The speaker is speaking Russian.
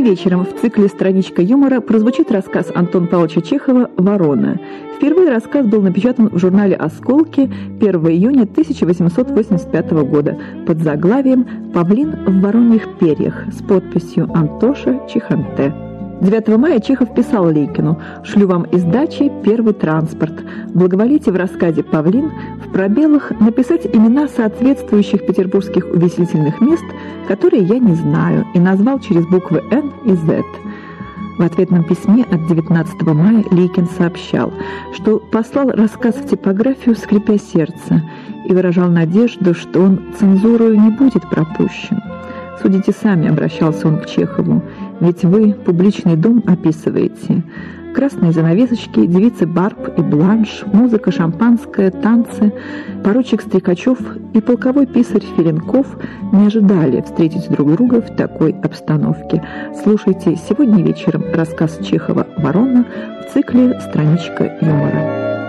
вечером в цикле «Страничка юмора» прозвучит рассказ Антона Павловича Чехова «Ворона». Впервые рассказ был напечатан в журнале «Осколки» 1 июня 1885 года под заглавием «Павлин в вороньих перьях» с подписью «Антоша Чеханте». 9 мая Чехов писал Лейкину: «Шлю вам из дачи первый транспорт. Благоволите в рассказе «Павлин» в пробелах написать имена соответствующих петербургских увеселительных мест, которые я не знаю, и назвал через буквы «Н» и «З». В ответном письме от 19 мая Лейкин сообщал, что послал рассказ в типографию, скрипя сердце, и выражал надежду, что он цензурою не будет пропущен. «Судите сами», — обращался он к Чехову, — «ведь вы публичный дом описываете. Красные занавесочки, девицы Барб и Бланш, музыка, шампанское, танцы, поручик Стрекачев и полковой писарь Филинков не ожидали встретить друг друга в такой обстановке. Слушайте сегодня вечером рассказ Чехова «Ворона» в цикле «Страничка юмора».